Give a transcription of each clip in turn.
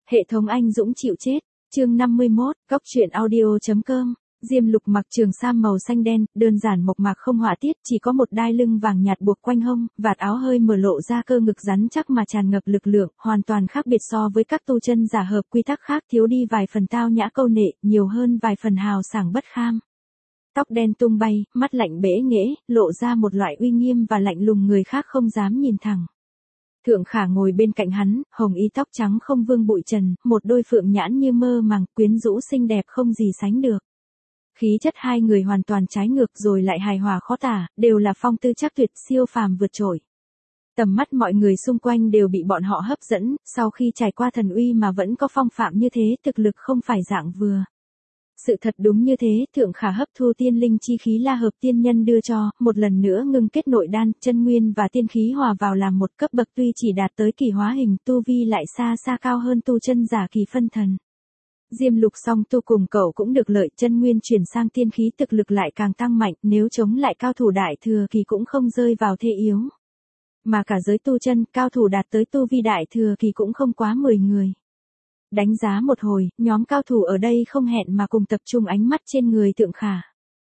Hệ thống anh dũng chịu chết. Chương 51, Cóc truyện audio.com. Diêm Lục mặc trường sam màu xanh đen, đơn giản mộc mạc không họa tiết, chỉ có một đai lưng vàng nhạt buộc quanh hông, vạt áo hơi mở lộ ra cơ ngực rắn chắc mà tràn ngập lực lượng, hoàn toàn khác biệt so với các tu chân giả hợp quy tắc khác, thiếu đi vài phần tao nhã câu nệ, nhiều hơn vài phần hào sảng bất kham. Tóc đen tung bay, mắt lạnh bẽ nghễ, lộ ra một loại uy nghiêm và lạnh lùng người khác không dám nhìn thẳng. Thượng Khả ngồi bên cạnh hắn, hồng y tóc trắng không vương bụi trần, một đôi phượng nhãn như mơ màng, quyến rũ xinh đẹp không gì sánh được. Khí chất hai người hoàn toàn trái ngược rồi lại hài hòa khó tả, đều là phong tư chắc tuyệt, siêu phàm vượt trội. Tầm mắt mọi người xung quanh đều bị bọn họ hấp dẫn, sau khi trải qua thần uy mà vẫn có phong phạm như thế, thực lực không phải dạng vừa. Sự thật đúng như thế, Thượng Khả hấp thu tiên linh chi khí La Hợp tiên nhân đưa cho, một lần nữa ngưng kết nội đan, chân nguyên và tiên khí hòa vào làm một cấp bậc, tuy chỉ đạt tới kỳ hóa hình, tu vi lại xa xa cao hơn tu chân giả kỳ phân thần. Diêm Lục song tu cùng cậu cũng được lợi, chân nguyên chuyển sang tiên khí, thực lực lại càng tăng mạnh, nếu chống lại cao thủ đại thừa kỳ cũng không rơi vào thế yếu. Mà cả giới tu chân, cao thủ đạt tới tu vi đại thừa kỳ cũng không quá 10 người. Đánh giá một hồi, nhóm cao thủ ở đây không hẹn mà cùng tập trung ánh mắt trên người Thượng Khả.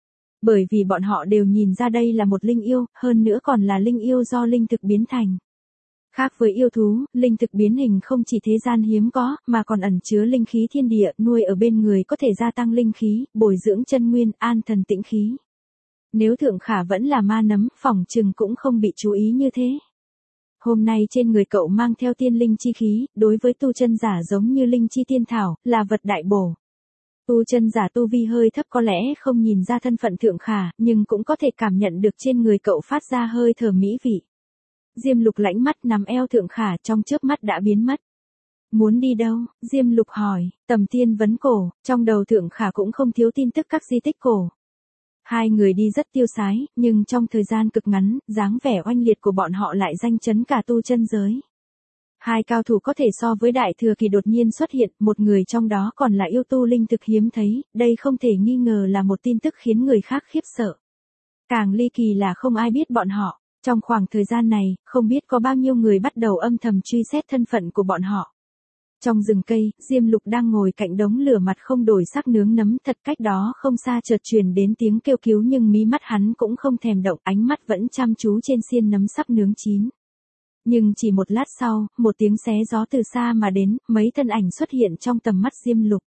Bởi vì bọn họ đều nhìn ra đây là một linh yêu, hơn nữa còn là linh yêu do linh thực biến thành. Khác với yêu thú, linh thực biến hình không chỉ thế gian hiếm có, mà còn ẩn chứa linh khí thiên địa, nuôi ở bên người có thể gia tăng linh khí, bồi dưỡng chân nguyên, an thần tĩnh khí. Nếu Thượng Khả vẫn là ma nấm, phỏng chừng cũng không bị chú ý như thế. Hôm nay trên người cậu mang theo tiên linh chi khí, đối với tu chân giả giống như linh chi tiên thảo, là vật đại bổ. Tu chân giả tu vi hơi thấp có lẽ không nhìn ra thân phận Thượng Khả, nhưng cũng có thể cảm nhận được trên người cậu phát ra hơi thở mỹ vị. Diêm Lục lãnh mắt nắm eo Thượng Khả, trong chớp mắt đã biến mất. Muốn đi đâu? Diêm Lục hỏi. Tầm Tiên vấn cổ, trong đầu Thượng Khả cũng không thiếu tin tức các di tích cổ. Hai người đi rất tiêu sái, nhưng trong thời gian cực ngắn, dáng vẻ oanh liệt của bọn họ lại danh chấn cả tu chân giới. Hai cao thủ có thể so với đại thừa kỳ đột nhiên xuất hiện, một người trong đó còn là yêu tu linh thực hiếm thấy, đây không thể nghi ngờ là một tin tức khiến người khác khiếp sợ. Càng ly kỳ là không ai biết bọn họ. Trong khoảng thời gian này, không biết có bao nhiêu người bắt đầu âm thầm truy xét thân phận của bọn họ. Trong rừng cây, Diêm Lục đang ngồi cạnh đống lửa mặt không đổi sắc nướng nấm, thật cách đó không xa chợt truyền đến tiếng kêu cứu nhưng mí mắt hắn cũng không thèm động, ánh mắt vẫn chăm chú trên xiên nấm sắp nướng chín. Nhưng chỉ một lát sau, một tiếng xé gió từ xa mà đến, mấy thân ảnh xuất hiện trong tầm mắt Diêm Lục.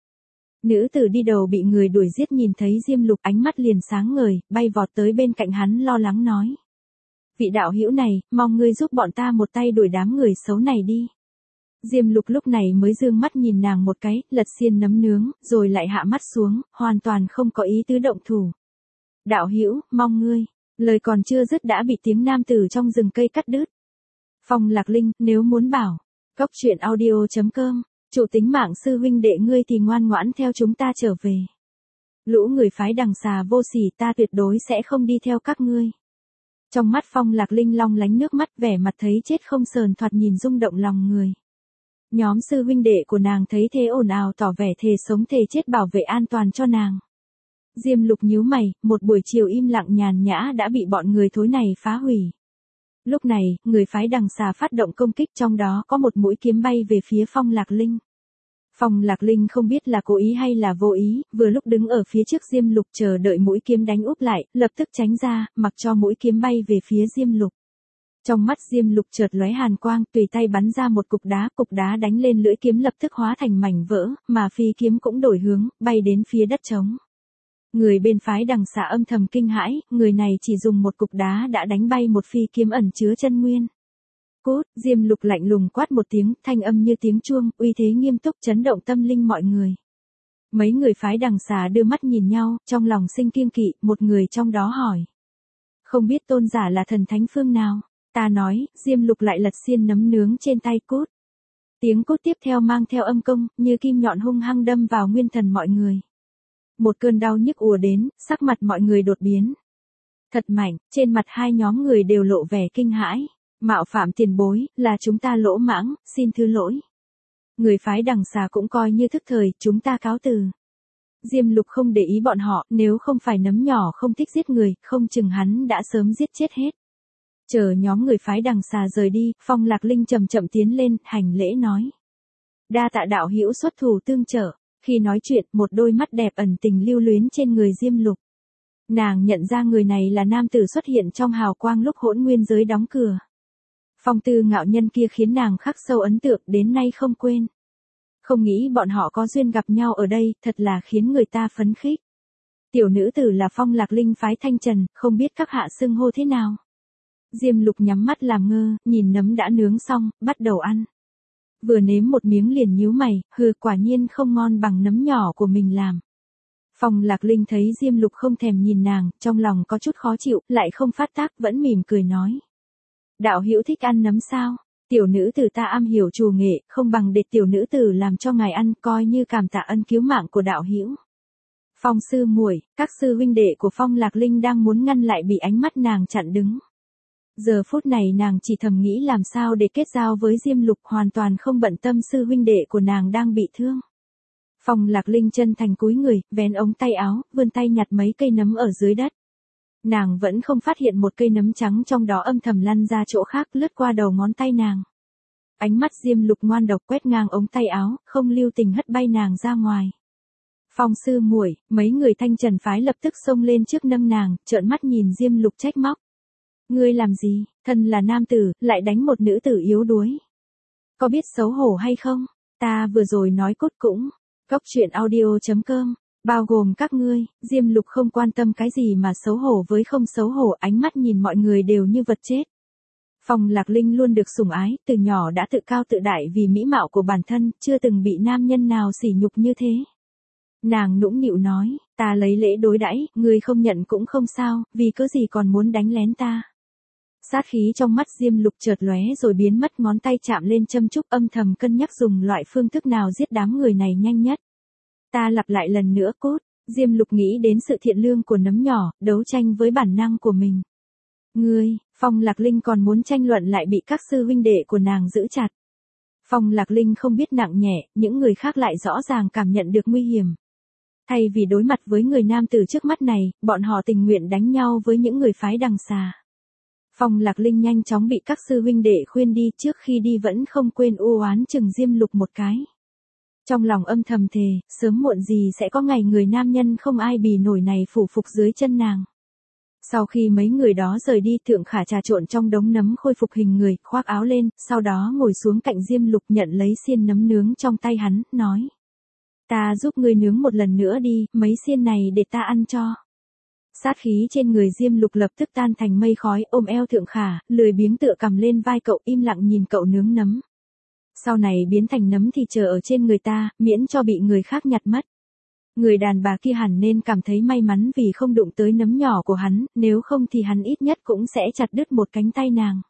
Nữ tử đi đầu bị người đuổi giết nhìn thấy Diêm Lục, ánh mắt liền sáng ngời, bay vọt tới bên cạnh hắn lo lắng nói. Vị đạo hữu này, mong ngươi giúp bọn ta một tay đuổi đám người xấu này đi. Diêm Lục lúc này mới dương mắt nhìn nàng một cái, lật xiên nấm nướng, rồi lại hạ mắt xuống, hoàn toàn không có ý tứ động thủ. Đạo hữu, mong ngươi. Lời còn chưa dứt đã bị tiếng nam tử trong rừng cây cắt đứt. Phong Lạc Linh, nếu muốn bảo. Cóc truyện audio.com. Chủ tính mạng sư huynh đệ ngươi thì ngoan ngoãn theo chúng ta trở về. Lũ người phái đằng xà vô sỉ, ta tuyệt đối sẽ không đi theo các ngươi. Trong mắt Phong Lạc Linh long lánh nước mắt, vẻ mặt thấy chết không sờn, thoạt nhìn rung động lòng người. Nhóm sư huynh đệ của nàng thấy thế ồn ào tỏ vẻ thề sống thề chết bảo vệ an toàn cho nàng. Diêm Lục nhíu mày, một buổi chiều im lặng nhàn nhã đã bị bọn người thối này phá hủy. Lúc này, người phái đằng xà phát động công kích, trong đó có một mũi kiếm bay về phía Phong Lạc Linh. Phong Lạc Linh không biết là cố ý hay là vô ý, vừa lúc đứng ở phía trước Diêm Lục chờ đợi mũi kiếm đánh úp lại, lập tức tránh ra, mặc cho mũi kiếm bay về phía Diêm Lục. Trong mắt Diêm Lục chợt lóe hàn quang, tùy tay bắn ra một cục đá đánh lên lưỡi kiếm lập tức hóa thành mảnh vỡ, mà phi kiếm cũng đổi hướng, bay đến phía đất trống. Người bên phái đằng xà âm thầm kinh hãi, người này chỉ dùng một cục đá đã đánh bay một phi kiếm ẩn chứa chân nguyên. Cút, Diêm Lục lạnh lùng quát một tiếng, thanh âm như tiếng chuông, uy thế nghiêm túc chấn động tâm linh mọi người. Mấy người phái đằng xà đưa mắt nhìn nhau, trong lòng sinh kiêng kỵ, một người trong đó hỏi. Không biết tôn giả là thần thánh phương nào? Ta nói, Diêm Lục lại lật xiên nấm nướng trên tay cút. Tiếng cút tiếp theo mang theo âm công, như kim nhọn hung hăng đâm vào nguyên thần mọi người. Một cơn đau nhức ùa đến, sắc mặt mọi người đột biến. Thật mạnh, trên mặt hai nhóm người đều lộ vẻ kinh hãi. Mạo phạm tiền bối, là chúng ta lỗ mãng, xin thứ lỗi. Người phái đằng xà cũng coi như thức thời, chúng ta cáo từ. Diêm Lục không để ý bọn họ, nếu không phải nấm nhỏ không thích giết người, không chừng hắn đã sớm giết chết hết. Chờ nhóm người phái đằng xà rời đi, Phong Lạc Linh chậm chậm tiến lên, hành lễ nói. Đa tạ đạo hữu xuất thủ tương trợ. Khi nói chuyện, một đôi mắt đẹp ẩn tình lưu luyến trên người Diêm Lục. Nàng nhận ra người này là nam tử xuất hiện trong hào quang lúc Hỗn Nguyên giới đóng cửa. Phong tư ngạo nhân kia khiến nàng khắc sâu ấn tượng đến nay không quên. Không nghĩ bọn họ có duyên gặp nhau ở đây, thật là khiến người ta phấn khích. Tiểu nữ tử là Phong Lạc Linh phái Thanh Trần, không biết các hạ xưng hô thế nào. Diêm Lục nhắm mắt làm ngơ, nhìn nấm đã nướng xong, bắt đầu ăn. Vừa nếm một miếng liền nhíu mày, quả nhiên không ngon bằng nấm nhỏ của mình làm. Phong Lạc Linh thấy Diêm Lục không thèm nhìn nàng, trong lòng có chút khó chịu, lại không phát tác, vẫn mỉm cười nói. Đạo hữu thích ăn nấm sao? Tiểu nữ tử ta am hiểu trù nghệ, không bằng để tiểu nữ tử làm cho ngài ăn, coi như cảm tạ ân cứu mạng của đạo hữu. Phong sư muội, các sư huynh đệ của Phong Lạc Linh đang muốn ngăn lại bị ánh mắt nàng chặn đứng. Giờ phút này nàng chỉ thầm nghĩ làm sao để kết giao với Diêm Lục, hoàn toàn không bận tâm sư huynh đệ của nàng đang bị thương. Phong Lạc Linh chân thành cúi người, vén ống tay áo, vươn tay nhặt mấy cây nấm ở dưới đất. Nàng vẫn không phát hiện một cây nấm trắng trong đó âm thầm lăn ra chỗ khác, lướt qua đầu ngón tay nàng. Ánh mắt Diêm Lục ngoan độc quét ngang ống tay áo, không lưu tình hất bay nàng ra ngoài. Phong sư muội, mấy người Thanh Trần phái lập tức xông lên trước nâng nàng, trợn mắt nhìn Diêm Lục trách móc. Ngươi làm gì, thân là nam tử, lại đánh một nữ tử yếu đuối. Có biết xấu hổ hay không? Ta vừa rồi nói cốt cũng. Cốc truyện audio.com, bao gồm các ngươi. Diêm Lục không quan tâm cái gì mà xấu hổ với không xấu hổ, ánh mắt nhìn mọi người đều như vật chết. Phong Lạc Linh luôn được sủng ái, từ nhỏ đã tự cao tự đại vì mỹ mạo của bản thân, chưa từng bị nam nhân nào sỉ nhục như thế. Nàng nũng nịu nói, ta lấy lễ đối đãi, ngươi không nhận cũng không sao, vì cớ gì còn muốn đánh lén ta. Sát khí trong mắt Diêm Lục chợt lóe rồi biến mất, ngón tay chạm lên châm chúc, âm thầm cân nhắc dùng loại phương thức nào giết đám người này nhanh nhất. Ta lặp lại lần nữa cốt, Diêm Lục nghĩ đến sự thiện lương của nấm nhỏ, đấu tranh với bản năng của mình. Ngươi, Phong Lạc Linh còn muốn tranh luận lại bị các sư huynh đệ của nàng giữ chặt. Phong Lạc Linh không biết nặng nhẹ, những người khác lại rõ ràng cảm nhận được nguy hiểm. Thay vì đối mặt với người nam tử trước mắt này, bọn họ tình nguyện đánh nhau với những người phái đằng xà. Phong Lạc Linh nhanh chóng bị các sư huynh đệ khuyên đi, trước khi đi vẫn không quên u oán chừng Diêm Lục một cái. Trong lòng âm thầm thề, sớm muộn gì sẽ có ngày người nam nhân không ai bì nổi này phủ phục dưới chân nàng. Sau khi mấy người đó rời đi, Thượng Khả trà trộn trong đống nấm khôi phục hình người, khoác áo lên, sau đó ngồi xuống cạnh Diêm Lục nhận lấy xiên nấm nướng trong tay hắn, nói. Ta giúp ngươi nướng một lần nữa đi, mấy xiên này để ta ăn cho. Sát khí trên người Diêm Lục lập tức tan thành mây khói, ôm eo Thượng Khả, lười biếng tựa cầm lên vai cậu, im lặng nhìn cậu nướng nấm. Sau này biến thành nấm thì chờ ở trên người ta, miễn cho bị người khác nhặt mất. Người đàn bà kia hẳn nên cảm thấy may mắn vì không đụng tới nấm nhỏ của hắn, nếu không thì hắn ít nhất cũng sẽ chặt đứt một cánh tay nàng.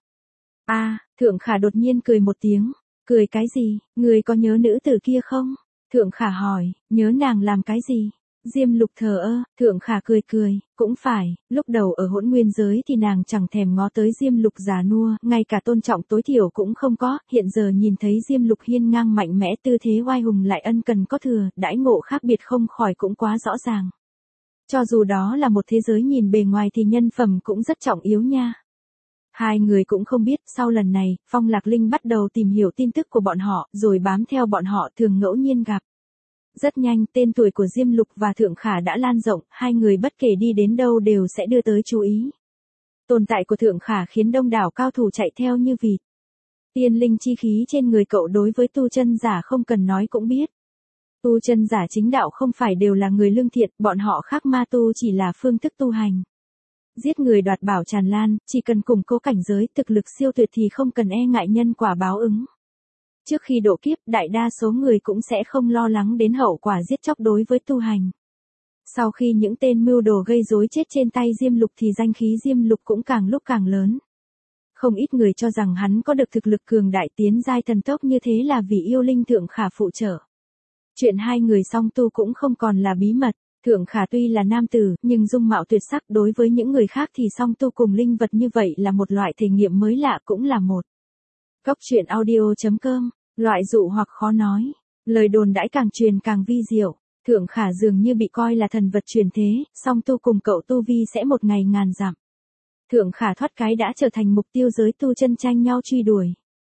Thượng Khả đột nhiên cười một tiếng. Cười cái gì, người có nhớ nữ tử kia không? Thượng Khả hỏi, nhớ nàng làm cái gì? Diêm Lục thờ ơ, Thượng Khả cười, cũng phải, lúc đầu ở Hỗn Nguyên giới thì nàng chẳng thèm ngó tới Diêm Lục già nua, ngay cả tôn trọng tối thiểu cũng không có, hiện giờ nhìn thấy Diêm Lục hiên ngang mạnh mẽ, tư thế oai hùng lại ân cần có thừa, đãi ngộ khác biệt không khỏi cũng quá rõ ràng. Cho dù đó là một thế giới nhìn bề ngoài thì nhân phẩm cũng rất trọng yếu nha. Hai người cũng không biết, sau lần này, Phong Lạc Linh bắt đầu tìm hiểu tin tức của bọn họ, rồi bám theo bọn họ, thường ngẫu nhiên gặp. Rất nhanh, tên tuổi của Diêm Lục và Thượng Khả đã lan rộng, hai người bất kể đi đến đâu đều sẽ đưa tới chú ý. Tồn tại của Thượng Khả khiến đông đảo cao thủ chạy theo như vịt. Tiên linh chi khí trên người cậu đối với tu chân giả không cần nói cũng biết. Tu chân giả chính đạo không phải đều là người lương thiện, bọn họ khác ma tu chỉ là phương thức tu hành. Giết người đoạt bảo tràn lan, chỉ cần củng cố cảnh giới, thực lực siêu tuyệt thì không cần e ngại nhân quả báo ứng. Trước khi độ kiếp, đại đa số người cũng sẽ không lo lắng đến hậu quả giết chóc đối với tu hành. Sau khi những tên mưu đồ gây rối chết trên tay Diêm Lục thì danh khí Diêm Lục cũng càng lúc càng lớn. Không ít người cho rằng hắn có được thực lực cường đại tiến giai thần tốc như thế là vì yêu linh Thượng Khả phụ trợ. Chuyện hai người song tu cũng không còn là bí mật. Thượng Khả tuy là nam tử, nhưng dung mạo tuyệt sắc, đối với những người khác thì song tu cùng linh vật như vậy là một loại thể nghiệm mới lạ, cũng là một. Cốc truyện audio.com, loại dụ hoặc khó nói. Lời đồn đãi càng truyền càng vi diệu. Thượng Khả dường như bị coi là thần vật truyền thế, song tu cùng cậu tu vi sẽ một ngày ngàn dặm. Thượng Khả thoát cái đã trở thành mục tiêu giới tu chân tranh nhau truy đuổi.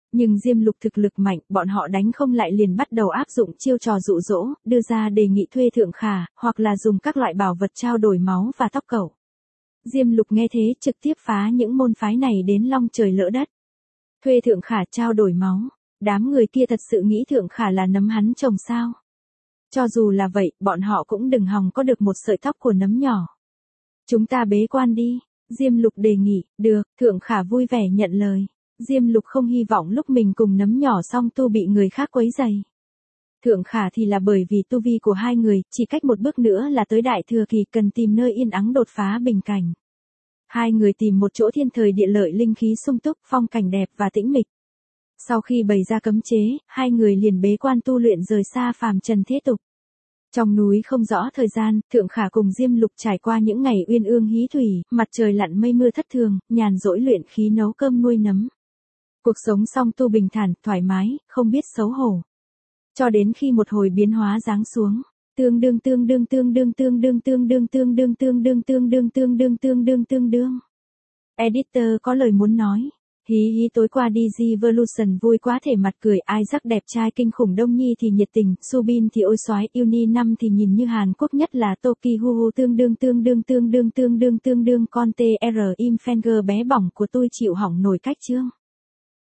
Nhưng Diêm Lục thực lực mạnh, bọn họ đánh không lại liền bắt đầu áp dụng chiêu trò dụ dỗ, đưa ra đề nghị thuê Thượng Khả, hoặc là dùng các loại bảo vật trao đổi máu và tóc cẩu. Diêm Lục nghe thế trực tiếp phá những môn phái này đến long trời lỡ đất. Thuê Thượng Khả trao đổi máu. Đám người kia thật sự nghĩ Thượng Khả là nấm hắn trồng sao. Cho dù là vậy, bọn họ cũng đừng hòng có được một sợi tóc của nấm nhỏ. Chúng ta bế quan đi. Diêm Lục đề nghị, được, Thượng Khả vui vẻ nhận lời. Diêm Lục không hy vọng lúc mình cùng nấm nhỏ song tu bị người khác quấy rầy. Thượng Khả thì là bởi vì tu vi của hai người, chỉ cách một bước nữa là tới Đại Thừa Kỳ, cần tìm nơi yên ắng đột phá bình cảnh. Hai người tìm một chỗ thiên thời địa lợi linh khí sung túc, phong cảnh đẹp và tĩnh mịch. Sau khi bày ra cấm chế, hai người liền bế quan tu luyện rời xa phàm trần thế tục. Trong núi không rõ thời gian, Thượng Khả cùng Diêm Lục trải qua những ngày uyên ương hí thủy, mặt trời lặn mây mưa thất thường, nhàn rỗi luyện khí nấu cơm nuôi nấm. Cuộc sống song tu bình thản, thoải mái, không biết xấu hổ. Cho đến khi một hồi biến hóa giáng xuống. Tương đương. Editor có lời muốn nói. Hí tối qua Digivolution vui quá thể mặt cười, Isaac đẹp trai kinh khủng, Đông Nhi thì nhiệt tình, Subin thì ôi xoái, Uni 5 thì nhìn như Hàn Quốc, nhất là Tokihuhu tương đương con TR im Fenger bé bỏng của tôi chịu hỏng nổi cách chương.